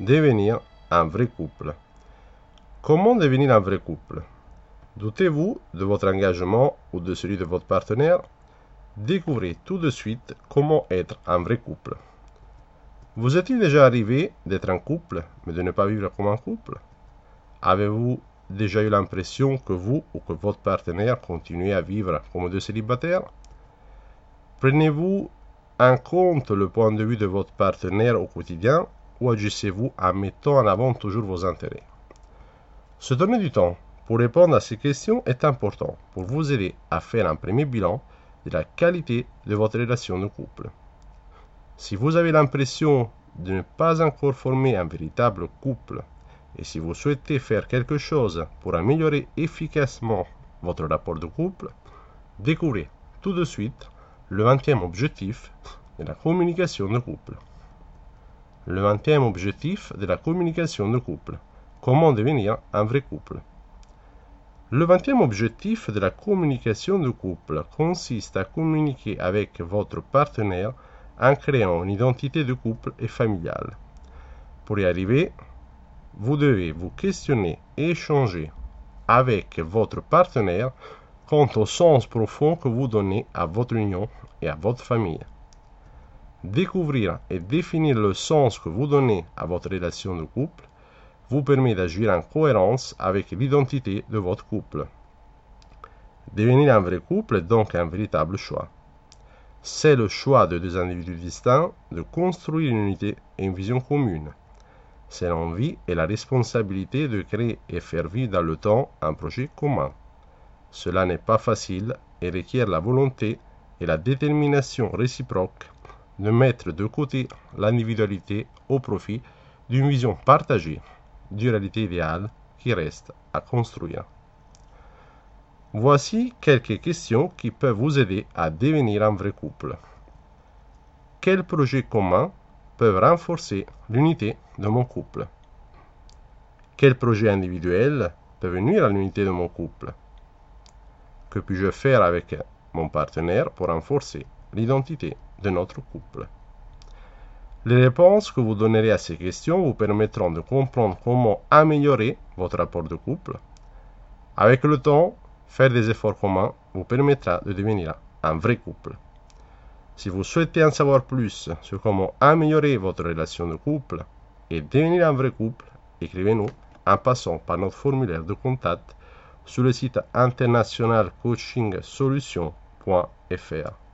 Devenir un vrai couple. Comment devenir un vrai couple? Doutez-vous de votre engagement ou de celui de votre partenaire? Découvrez tout de suite comment être un vrai couple. Vous est-il déjà arrivé d'être en couple, mais de ne pas vivre comme un couple? Avez-vous déjà eu l'impression que vous ou que votre partenaire continuait à vivre comme deux célibataires? Prenez-vous en compte le point de vue de votre partenaire au quotidien ou agissez-vous en mettant en avant toujours vos intérêts? Se donner du temps pour répondre à ces questions est important pour vous aider à faire un premier bilan de la qualité de votre relation de couple. Si vous avez l'impression de ne pas encore former un véritable couple et si vous souhaitez faire quelque chose pour améliorer efficacement votre rapport de couple, découvrez tout de suite le 20e objectif de la communication de couple. Le 20e objectif de la communication de couple. Comment devenir un vrai couple? Le 20e objectif de la communication de couple consiste à communiquer avec votre partenaire en créant une identité de couple et familiale. Pour y arriver, vous devez vous questionner et échanger avec votre partenaire quant au sens profond que vous donnez à votre union et à votre famille. Découvrir et définir le sens que vous donnez à votre relation de couple vous permet d'agir en cohérence avec l'identité de votre couple. Devenir un vrai couple est donc un véritable choix. C'est le choix de deux individus distincts de construire une unité et une vision commune. C'est l'envie et la responsabilité de créer et faire vivre dans le temps un projet commun. Cela n'est pas facile et requiert la volonté et la détermination réciproque de mettre de côté l'individualité au profit d'une vision partagée, d'une réalité idéale qui reste à construire. Voici quelques questions qui peuvent vous aider à devenir un vrai couple. Quels projets communs peuvent renforcer l'unité de mon couple? Quels projets individuels peuvent nuire à l'unité de mon couple? Que puis-je faire avec mon partenaire pour renforcer l'identité de notre couple? Les réponses que vous donnerez à ces questions vous permettront de comprendre comment améliorer votre rapport de couple. Avec le temps, faire des efforts communs vous permettra de devenir un vrai couple. Si vous souhaitez en savoir plus sur comment améliorer votre relation de couple et devenir un vrai couple, écrivez-nous en passant par notre formulaire de contact sur le site internationalcoachingsolutions.fr.